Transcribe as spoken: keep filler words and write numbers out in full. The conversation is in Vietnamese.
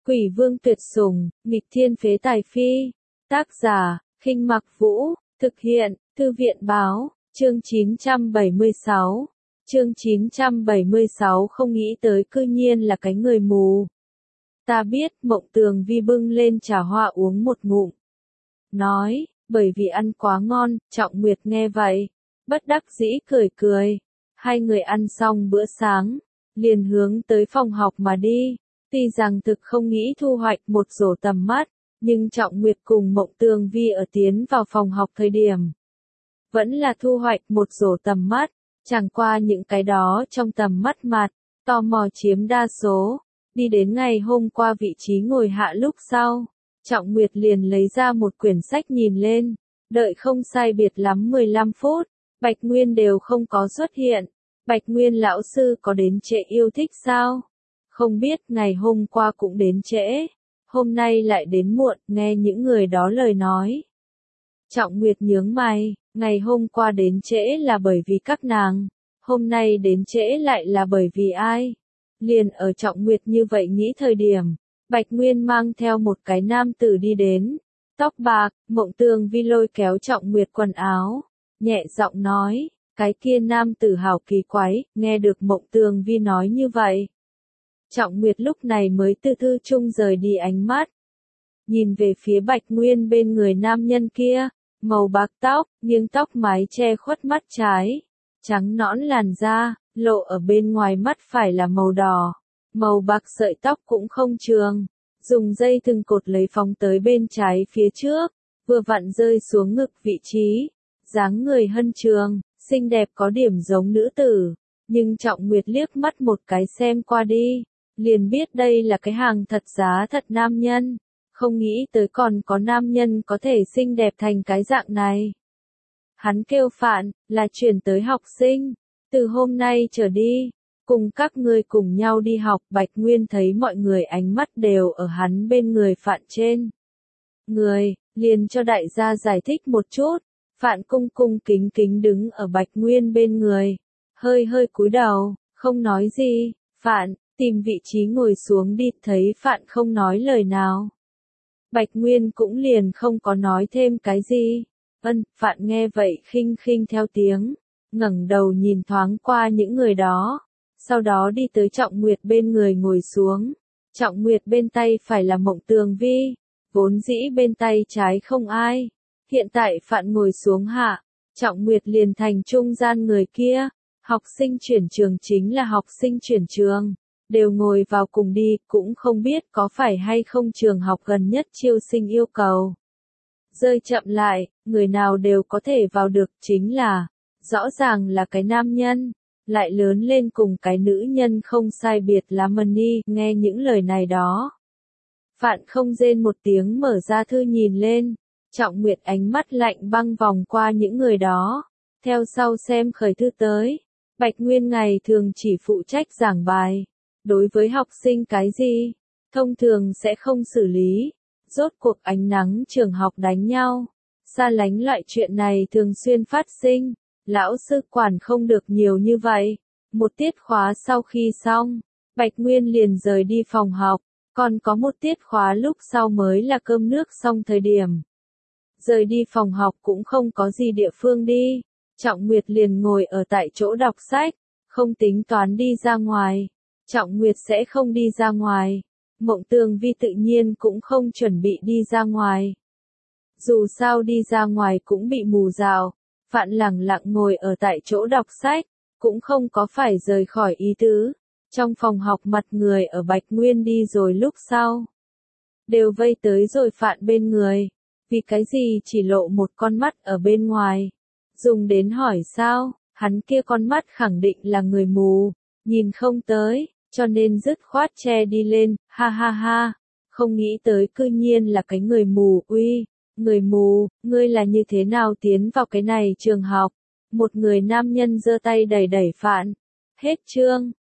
Quỷ vương tuyệt sủng, nghịch thiên phế tài phi. Tác giả, Khinh Mặc Vũ, thực hiện, Thư viện báo, chương chín trăm bảy mươi sáu. Chương chín trăm bảy mươi sáu không nghĩ tới cư nhiên là cái người mù. Ta biết, Mộng Tường Vi bưng lên trà hoa uống một ngụm. Nói, bởi vì ăn quá ngon, Trọng Nguyệt nghe vậy, bất đắc dĩ cười cười. Hai người ăn xong bữa sáng, liền hướng tới phòng học mà đi. Tuy rằng thực không nghĩ thu hoạch một rổ tầm mắt, nhưng Trọng Nguyệt cùng Mộng Tường Vi ở tiến vào phòng học thời điểm, vẫn là thu hoạch một rổ tầm mắt, chẳng qua những cái đó trong tầm mắt mặt, tò mò chiếm đa số. Đi đến ngày hôm qua vị trí ngồi hạ lúc sau, Trọng Nguyệt liền lấy ra một quyển sách nhìn lên, đợi không sai biệt lắm mười lăm phút, Bạch Nguyên đều không có xuất hiện. Bạch Nguyên lão sư có đến trễ yêu thích sao? Không biết, ngày hôm qua cũng đến trễ, hôm nay lại đến muộn, nghe những người đó lời nói. Trọng Nguyệt nhướng mày, ngày hôm qua đến trễ là bởi vì các nàng, hôm nay đến trễ lại là bởi vì ai? Liền ở Trọng Nguyệt như vậy nghĩ thời điểm, Bạch Nguyên mang theo một cái nam tử đi đến, tóc bạc. Mộng Tường Vi lôi kéo Trọng Nguyệt quần áo, nhẹ giọng nói, cái kia nam tử hảo kỳ quái. Nghe được Mộng Tường Vi nói như vậy, Trọng Nguyệt lúc này mới từ thư chung rời đi ánh mắt, nhìn về phía Bạch Nguyên bên người nam nhân kia, màu bạc tóc, nghiêng tóc mái che khuất mắt trái, trắng nõn làn da, lộ ở bên ngoài mắt phải là màu đỏ, màu bạc sợi tóc cũng không trường, dùng dây thừng cột lấy phóng tới bên trái phía trước, vừa vặn rơi xuống ngực vị trí, dáng người hân trường, xinh đẹp có điểm giống nữ tử, nhưng Trọng Nguyệt liếc mắt một cái xem qua đi, liền biết đây là cái hàng thật giá thật nam nhân, không nghĩ tới còn có nam nhân có thể xinh đẹp thành cái dạng này. Hắn kêu Phạn, là chuyển tới học sinh, từ hôm nay trở đi, cùng các ngươi cùng nhau đi học. Bạch Nguyên thấy mọi người ánh mắt đều ở hắn bên người Phạn trên người, liền cho đại gia giải thích một chút. Phạn cung cung kính kính đứng ở Bạch Nguyên bên người, hơi hơi cúi đầu, không nói gì. Phạn, tìm vị trí ngồi xuống đi. Thấy Phạn không nói lời nào, Bạch Nguyên cũng liền không có nói thêm cái gì. Ân, Phạn nghe vậy khinh khinh theo tiếng, ngẩng đầu nhìn thoáng qua những người đó, sau đó đi tới Trọng Nguyệt bên người ngồi xuống. Trọng Nguyệt bên tay phải là Mộng Tường Vi, vốn dĩ bên tay trái không ai. Hiện tại Phạn ngồi xuống hạ, Trọng Nguyệt liền thành trung gian người kia. Học sinh chuyển trường chính là học sinh chuyển trường, đều ngồi vào cùng đi, cũng không biết có phải hay không trường học gần nhất chiêu sinh yêu cầu rơi chậm lại, người nào đều có thể vào được, chính là, rõ ràng là cái nam nhân, lại lớn lên cùng cái nữ nhân không sai biệt lắm. Mani, nghe những lời này đó, Phạn không rên một tiếng mở ra thư nhìn lên. Trọng Nguyệt ánh mắt lạnh băng vòng qua những người đó, theo sau xem khởi thư tới. Bạch Nguyên ngày thường chỉ phụ trách giảng bài, đối với học sinh cái gì, thông thường sẽ không xử lý. Rốt cuộc ánh nắng trường học đánh nhau, xa lánh loại chuyện này thường xuyên phát sinh, lão sư quản không được nhiều như vậy. Một tiết khóa sau khi xong, Bạch Nguyên liền rời đi phòng học, còn có một tiết khóa lúc sau mới là cơm nước xong thời điểm. Rời đi phòng học cũng không có gì địa phương đi, Trọng Nguyệt liền ngồi ở tại chỗ đọc sách, không tính toán đi ra ngoài. Trọng Nguyệt sẽ không đi ra ngoài. Mộng Tường Vi tự nhiên cũng không chuẩn bị đi ra ngoài. Dù sao đi ra ngoài cũng bị mù rào. Phạn lẳng lặng ngồi ở tại chỗ đọc sách, cũng không có phải rời khỏi ý tứ. Trong phòng học mặt người ở Bạch Nguyên đi rồi lúc sau, đều vây tới rồi Phạn bên người. Vì cái gì chỉ lộ một con mắt ở bên ngoài? Dùng đến hỏi sao? Hắn kia con mắt khẳng định là người mù, nhìn không tới, cho nên dứt khoát che đi lên. Ha ha ha, không nghĩ tới cư nhiên là cái người mù. Uy, người mù, ngươi là như thế nào tiến vào cái này trường học? Một người nam nhân giơ tay đẩy đẩy Phạn. Hết chương.